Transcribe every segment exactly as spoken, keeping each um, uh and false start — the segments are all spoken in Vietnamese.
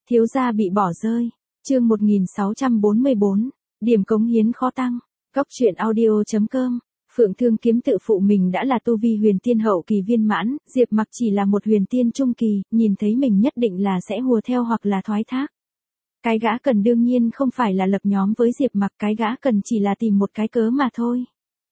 Thiếu gia bị bỏ rơi. Chương một nghìn sáu trăm bốn mươi bốn. Điểm cống hiến khó tăng. Góc truyện audio chấm com. Phượng Thương Kiếm tự phụ mình đã là tu vi huyền tiên hậu kỳ viên mãn, Diệp Mặc chỉ là một huyền tiên trung kỳ, nhìn thấy mình nhất định là sẽ hùa theo hoặc là thoái thác. Cái gã cần đương nhiên không phải là lập nhóm với Diệp Mặc, cái gã cần chỉ là tìm một cái cớ mà thôi.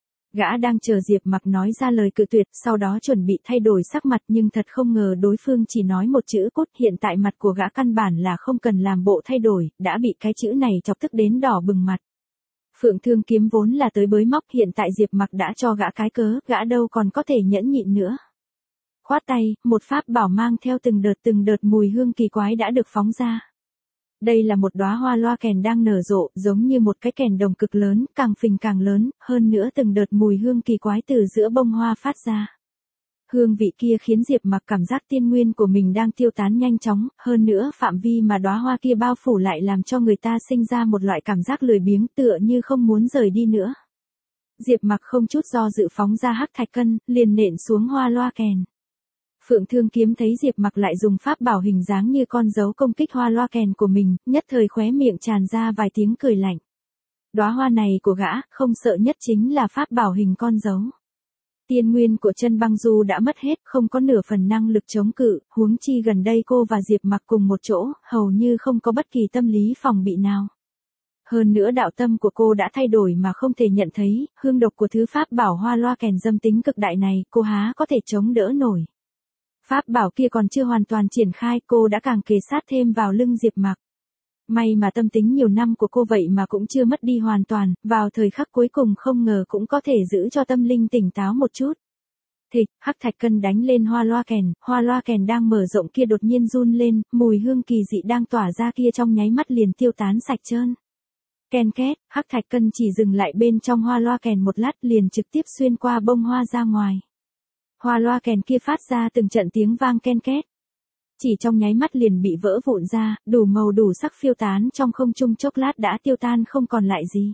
Gã đang chờ Diệp Mặc nói ra lời cự tuyệt, sau đó chuẩn bị thay đổi sắc mặt, nhưng thật không ngờ đối phương chỉ nói một chữ cốt. Hiện tại mặt của gã căn bản là không cần làm bộ thay đổi, đã bị cái chữ này chọc tức đến đỏ bừng mặt. Phượng Thương Kiếm vốn là tới bới móc, hiện tại Diệp Mặc đã cho gã cái cớ, gã đâu còn có thể nhẫn nhịn nữa. Khoát tay, một pháp bảo mang theo từng đợt từng đợt mùi hương kỳ quái đã được phóng ra. Đây là một đóa hoa loa kèn đang nở rộ, giống như một cái kèn đồng cực lớn, càng phình càng lớn, hơn nữa từng đợt mùi hương kỳ quái từ giữa bông hoa phát ra. Hương vị kia khiến Diệp Mặc cảm giác tiên nguyên của mình đang tiêu tán nhanh chóng, hơn nữa phạm vi mà đóa hoa kia bao phủ lại làm cho người ta sinh ra một loại cảm giác lười biếng, tựa như không muốn rời đi nữa. Diệp Mặc không chút do dự phóng ra hắc thạch cân, liền nện xuống hoa loa kèn. Phượng Thương Kiếm thấy Diệp Mặc lại dùng pháp bảo hình dáng như con dấu công kích hoa loa kèn của mình, nhất thời khóe miệng tràn ra vài tiếng cười lạnh. Đóa hoa này của gã, không sợ nhất chính là pháp bảo hình con dấu. Tiên nguyên của Chân Băng Du đã mất hết, không có nửa phần năng lực chống cự, huống chi gần đây cô và Diệp Mặc cùng một chỗ, hầu như không có bất kỳ tâm lý phòng bị nào. Hơn nữa đạo tâm của cô đã thay đổi mà không thể nhận thấy, hương độc của thứ pháp bảo hoa loa kèn dâm tính cực đại này, cô há có thể chống đỡ nổi. Pháp bảo kia còn chưa hoàn toàn triển khai, cô đã càng kề sát thêm vào lưng Diệp Mặc. May mà tâm tính nhiều năm của cô vậy mà cũng chưa mất đi hoàn toàn, vào thời khắc cuối cùng không ngờ cũng có thể giữ cho tâm linh tỉnh táo một chút. Thịch, hắc thạch cân đánh lên hoa loa kèn, hoa loa kèn đang mở rộng kia đột nhiên run lên, mùi hương kỳ dị đang tỏa ra kia trong nháy mắt liền tiêu tán sạch trơn. Ken két, hắc thạch cân chỉ dừng lại bên trong hoa loa kèn một lát liền trực tiếp xuyên qua bông hoa ra ngoài. Hoa loa kèn kia phát ra từng trận tiếng vang ken két. Chỉ trong nháy mắt liền bị vỡ vụn ra, đủ màu đủ sắc phiêu tán trong không trung, chốc lát đã tiêu tan không còn lại gì.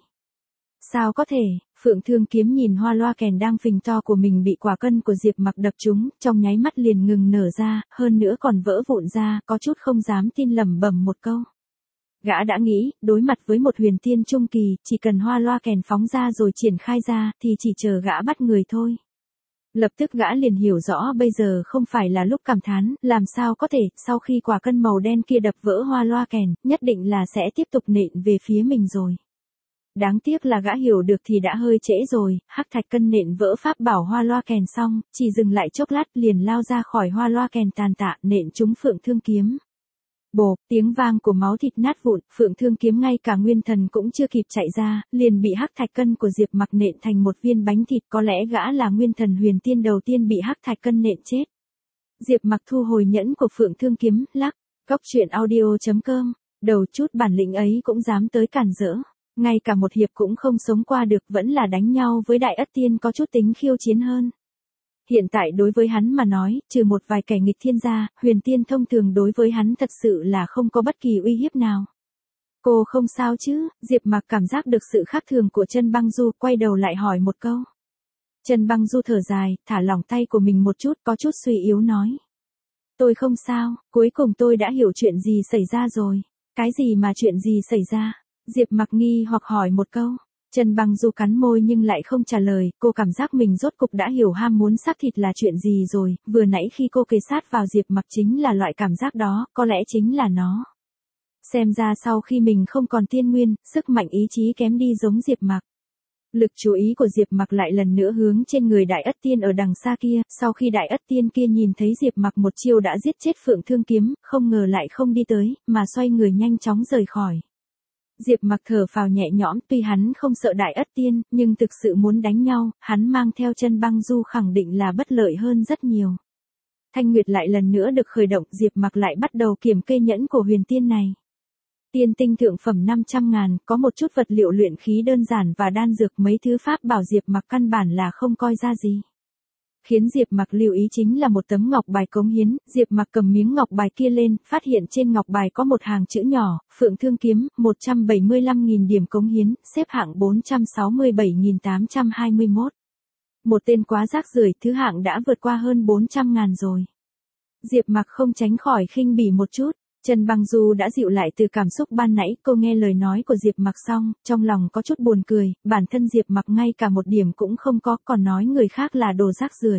Sao có thể? Phượng Thương Kiếm nhìn hoa loa kèn đang phình to của mình bị quả cân của Diệp Mặc đập trúng, trong nháy mắt liền ngừng nở ra, hơn nữa còn vỡ vụn ra, có chút không dám tin lẩm bẩm một câu. Gã đã nghĩ, đối mặt với một huyền tiên trung kỳ, chỉ cần hoa loa kèn phóng ra rồi triển khai ra, thì chỉ chờ gã bắt người thôi. Lập tức gã liền hiểu rõ bây giờ không phải là lúc cảm thán, làm sao có thể, sau khi quả cân màu đen kia đập vỡ hoa loa kèn, nhất định là sẽ tiếp tục nện về phía mình rồi. Đáng tiếc là gã hiểu được thì đã hơi trễ rồi, hắc thạch cân nện vỡ pháp bảo hoa loa kèn xong, chỉ dừng lại chốc lát liền lao ra khỏi hoa loa kèn tàn tạ, nện trúng Phượng Thương Kiếm. Bộp, tiếng vang của máu thịt nát vụn, Phượng Thương Kiếm ngay cả nguyên thần cũng chưa kịp chạy ra, liền bị hắc thạch cân của Diệp Mặc nện thành một viên bánh thịt, có lẽ gã là nguyên thần huyền tiên đầu tiên bị hắc thạch cân nện chết. Diệp Mặc thu hồi nhẫn của Phượng Thương Kiếm, lắc, góc truyện audio chấm com, đầu chút bản lĩnh ấy cũng dám tới cản rỡ, ngay cả một hiệp cũng không sống qua được, vẫn là đánh nhau với Đại Ất Tiên có chút tính khiêu chiến hơn. Hiện tại đối với hắn mà nói, trừ một vài kẻ nghịch thiên gia, huyền tiên thông thường đối với hắn thật sự là không có bất kỳ uy hiếp nào. Cô không sao chứ? Diệp Mặc cảm giác được sự khác thường của Chân Băng Du, quay đầu lại hỏi một câu. Chân Băng Du thở dài, thả lỏng tay của mình một chút, có chút suy yếu nói. Tôi không sao, cuối cùng tôi đã hiểu chuyện gì xảy ra rồi. Cái gì mà chuyện gì xảy ra? Diệp Mặc nghi hoặc hỏi một câu. Chân Băng Du cắn môi nhưng lại không trả lời, cô cảm giác mình rốt cục đã hiểu ham muốn xác thịt là chuyện gì rồi, vừa nãy khi cô kề sát vào Diệp Mặc chính là loại cảm giác đó, có lẽ chính là nó. Xem ra sau khi mình không còn tiên nguyên, sức mạnh ý chí kém đi giống Diệp Mặc. Lực chú ý của Diệp Mặc lại lần nữa hướng trên người Đại Ất Tiên ở đằng xa kia, sau khi Đại Ất Tiên kia nhìn thấy Diệp Mặc một chiêu đã giết chết Phượng Thương Kiếm, không ngờ lại không đi tới, mà xoay người nhanh chóng rời khỏi. Diệp Mặc thở phào nhẹ nhõm, tuy hắn không sợ Đại Ất Tiên, nhưng thực sự muốn đánh nhau, hắn mang theo Chân Băng Du khẳng định là bất lợi hơn rất nhiều. Thanh Nguyệt lại lần nữa được khởi động, Diệp Mặc lại bắt đầu kiểm kê nhẫn của huyền tiên này. Tiên tinh thượng phẩm năm trăm ngàn, có một chút vật liệu luyện khí đơn giản và đan dược, mấy thứ pháp bảo Diệp Mặc căn bản là không coi ra gì. Khiến Diệp Mặc lưu ý chính là một tấm ngọc bài cống hiến, Diệp Mặc cầm miếng ngọc bài kia lên, phát hiện trên ngọc bài có một hàng chữ nhỏ, Phượng Thương Kiếm, một trăm bảy mươi lăm nghìn điểm cống hiến, xếp hạng bốn trăm sáu mươi bảy nghìn tám trăm hai mươi mốt. Một tên quá rác rưởi, thứ hạng đã vượt qua hơn bốn trăm ngàn rồi. Diệp Mặc không tránh khỏi khinh bỉ một chút. Trần Băng Du đã dịu lại từ cảm xúc ban nãy, cô nghe lời nói của Diệp Mặc xong, trong lòng có chút buồn cười, bản thân Diệp Mặc ngay cả một điểm cũng không có, còn nói người khác là đồ rác rưởi.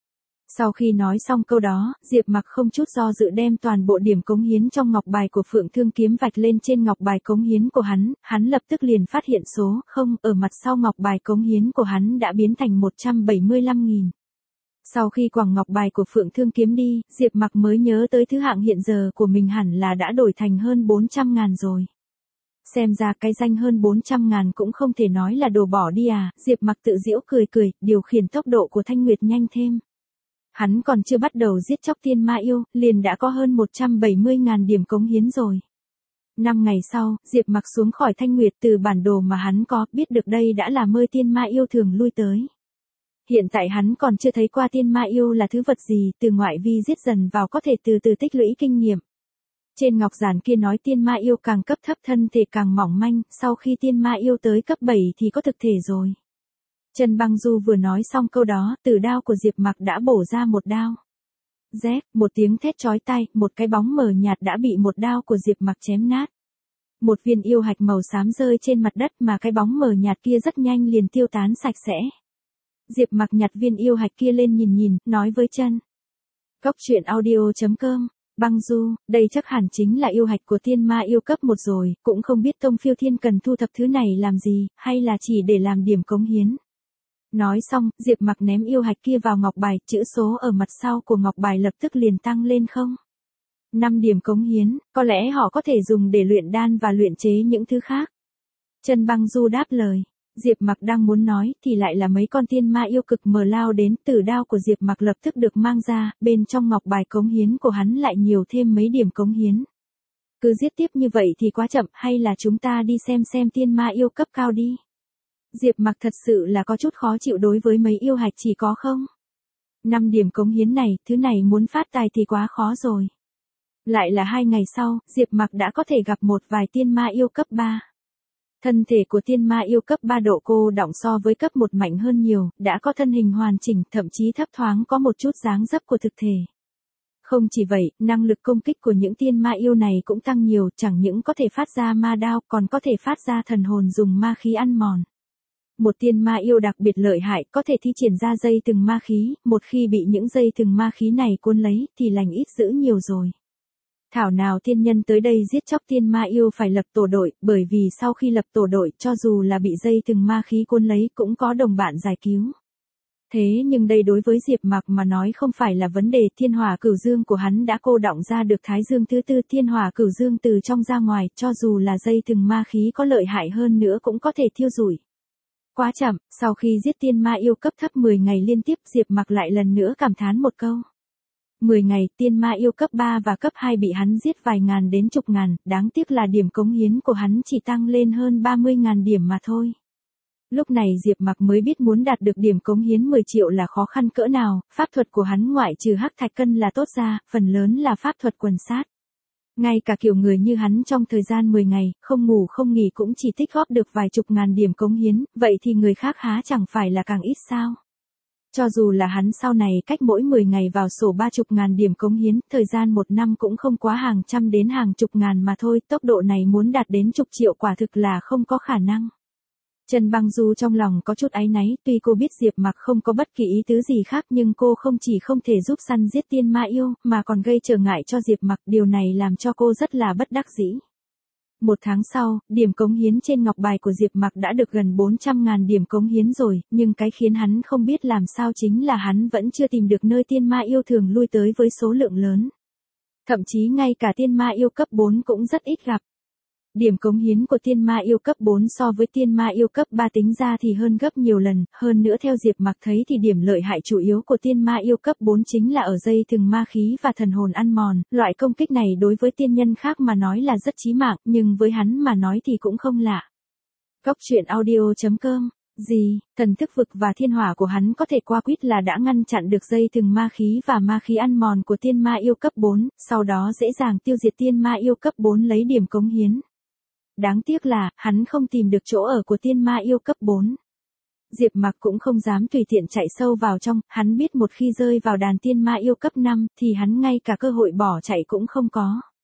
Sau khi nói xong câu đó, Diệp Mặc không chút do dự đem toàn bộ điểm cống hiến trong ngọc bài của Phượng Thương Kiếm vạch lên trên ngọc bài cống hiến của hắn, hắn lập tức liền phát hiện số không ở mặt sau ngọc bài cống hiến của hắn đã biến thành một trăm bảy mươi lăm nghìn. Sau khi quẳng ngọc bài của Phượng Thương Kiếm đi, Diệp Mặc mới nhớ tới thứ hạng hiện giờ của mình hẳn là đã đổi thành hơn bốn trăm ngàn rồi. Xem ra cái danh hơn bốn trăm ngàn cũng không thể nói là đồ bỏ đi à, Diệp Mặc tự giễu cười cười, điều khiển tốc độ của Thanh Nguyệt nhanh thêm. Hắn còn chưa bắt đầu giết chóc tiên ma yêu, liền đã có hơn một trăm bảy mươi ngàn điểm cống hiến rồi. Năm ngày sau, Diệp Mặc xuống khỏi Thanh Nguyệt, từ bản đồ mà hắn có, biết được đây đã là nơi tiên ma yêu thường lui tới. Hiện tại hắn còn chưa thấy qua tiên ma yêu là thứ vật gì, từ ngoại vi giết dần vào có thể từ từ tích lũy kinh nghiệm. Trên ngọc giản kia nói tiên ma yêu càng cấp thấp thân thể càng mỏng manh, sau khi tiên ma yêu tới cấp bảy thì có thực thể rồi. Trần Băng Du vừa nói xong câu đó, từ đao của Diệp Mặc đã bổ ra một đao. Rét, một tiếng thét chói tai, một cái bóng mờ nhạt đã bị một đao của Diệp Mặc chém nát. Một viên yêu hạch màu xám rơi trên mặt đất mà cái bóng mờ nhạt kia rất nhanh liền tiêu tán sạch sẽ. Diệp Mặc nhặt viên yêu hạch kia lên nhìn nhìn, nói với Trần. Cốc truyện audio chấm com, Băng Du, đây chắc hẳn chính là yêu hạch của tiên ma yêu cấp một rồi, cũng không biết Tông Phiêu Thiên cần thu thập thứ này làm gì, hay là chỉ để làm điểm cống hiến. Nói xong, Diệp Mặc ném yêu hạch kia vào ngọc bài, chữ số ở mặt sau của ngọc bài lập tức liền tăng lên không. năm điểm cống hiến, có lẽ họ có thể dùng để luyện đan và luyện chế những thứ khác. Trần Băng Du đáp lời. Diệp Mặc đang muốn nói, thì lại là mấy con tiên ma yêu cực mờ lao đến, tử đao của Diệp Mặc lập tức được mang ra, bên trong ngọc bài cống hiến của hắn lại nhiều thêm mấy điểm cống hiến. Cứ giết tiếp như vậy thì quá chậm, hay là chúng ta đi xem xem tiên ma yêu cấp cao đi. Diệp Mặc thật sự là có chút khó chịu đối với mấy yêu hạch chỉ có không. năm điểm cống hiến này, thứ này muốn phát tài thì quá khó rồi. Lại là hai ngày sau, Diệp Mặc đã có thể gặp một vài tiên ma yêu cấp ba. Thân thể của tiên ma yêu cấp ba độ cô đọng so với cấp một mạnh hơn nhiều, đã có thân hình hoàn chỉnh, thậm chí thấp thoáng có một chút dáng dấp của thực thể. Không chỉ vậy, năng lực công kích của những tiên ma yêu này cũng tăng nhiều, chẳng những có thể phát ra ma đao, còn có thể phát ra thần hồn dùng ma khí ăn mòn. Một tiên ma yêu đặc biệt lợi hại, có thể thi triển ra dây thừng ma khí, một khi bị những dây thừng ma khí này cuốn lấy, thì lành ít dữ nhiều rồi. Thảo nào tiên nhân tới đây giết chóc tiên ma yêu phải lập tổ đội, bởi vì sau khi lập tổ đội, cho dù là bị dây thừng ma khí cuốn lấy cũng có đồng bạn giải cứu. Thế nhưng đây đối với Diệp Mặc mà nói không phải là vấn đề, thiên hỏa cửu dương của hắn đã cô đọng ra được thái dương thứ tư, thiên hỏa cửu dương từ trong ra ngoài, cho dù là dây thừng ma khí có lợi hại hơn nữa cũng có thể thiêu rụi. Quá chậm, sau khi giết tiên ma yêu cấp thấp mười ngày liên tiếp, Diệp Mặc lại lần nữa cảm thán một câu. mười ngày, tiên ma yêu cấp ba và cấp hai bị hắn giết vài ngàn đến chục ngàn, đáng tiếc là điểm cống hiến của hắn chỉ tăng lên hơn ba mươi ngàn điểm mà thôi. Lúc này Diệp Mặc mới biết muốn đạt được điểm cống hiến mười triệu là khó khăn cỡ nào, pháp thuật của hắn ngoại trừ hắc thạch cân là tốt ra, phần lớn là pháp thuật quần sát. Ngay cả kiểu người như hắn trong thời gian mười ngày, không ngủ không nghỉ cũng chỉ tích góp được vài chục ngàn điểm cống hiến, vậy thì người khác há chẳng phải là càng ít sao? Cho dù là hắn sau này cách mỗi mười ngày vào sổ ba chục ngàn điểm cống hiến, thời gian một năm cũng không quá hàng trăm đến hàng chục ngàn mà thôi, tốc độ này muốn đạt đến chục triệu quả thực là không có khả năng. Trần Băng Du trong lòng có chút áy náy, tuy cô biết Diệp Mặc không có bất kỳ ý tứ gì khác nhưng cô không chỉ không thể giúp săn giết tiên ma yêu, mà còn gây trở ngại cho Diệp Mặc, điều này làm cho cô rất là bất đắc dĩ. Một tháng sau, điểm cống hiến trên ngọc bài của Diệp Mặc đã được gần bốn trăm ngàn điểm cống hiến rồi, nhưng cái khiến hắn không biết làm sao chính là hắn vẫn chưa tìm được nơi tiên ma yêu thường lui tới với số lượng lớn. Thậm chí ngay cả tiên ma yêu cấp bốn cũng rất ít gặp. Điểm cống hiến của tiên ma yêu cấp bốn so với tiên ma yêu cấp ba tính ra thì hơn gấp nhiều lần, hơn nữa theo Diệp Mặc thấy thì điểm lợi hại chủ yếu của tiên ma yêu cấp bốn chính là ở dây thừng ma khí và thần hồn ăn mòn, loại công kích này đối với tiên nhân khác mà nói là rất chí mạng, nhưng với hắn mà nói thì cũng không lạ. Cốc truyện audio chấm com, gì, thần thức vực và thiên hỏa của hắn có thể qua quýt là đã ngăn chặn được dây thừng ma khí và ma khí ăn mòn của tiên ma yêu cấp bốn, sau đó dễ dàng tiêu diệt tiên ma yêu cấp bốn lấy điểm cống hiến. Đáng tiếc là, hắn không tìm được chỗ ở của tiên ma yêu cấp bốn. Diệp Mặc cũng không dám tùy tiện chạy sâu vào trong, hắn biết một khi rơi vào đàn tiên ma yêu cấp năm, thì hắn ngay cả cơ hội bỏ chạy cũng không có.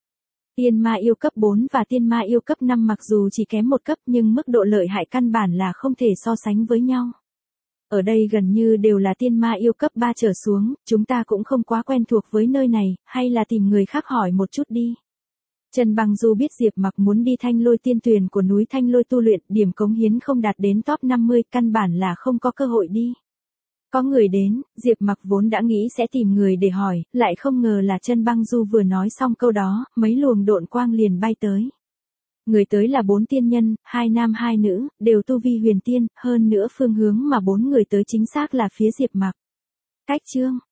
Tiên ma yêu cấp bốn và tiên ma yêu cấp năm mặc dù chỉ kém một cấp nhưng mức độ lợi hại căn bản là không thể so sánh với nhau. Ở đây gần như đều là tiên ma yêu cấp ba trở xuống, chúng ta cũng không quá quen thuộc với nơi này, hay là tìm người khác hỏi một chút đi. Trần Băng Du biết Diệp Mặc muốn đi Thanh Lôi Tiên Tuyền của núi Thanh Lôi tu luyện, điểm cống hiến không đạt đến top năm mươi, căn bản là không có cơ hội đi. Có người đến, Diệp Mặc vốn đã nghĩ sẽ tìm người để hỏi, lại không ngờ là Trần Băng Du vừa nói xong câu đó, mấy luồng độn quang liền bay tới. Người tới là bốn tiên nhân, hai nam hai nữ, đều tu vi huyền tiên, hơn nữa phương hướng mà bốn người tới chính xác là phía Diệp Mặc. Cách chương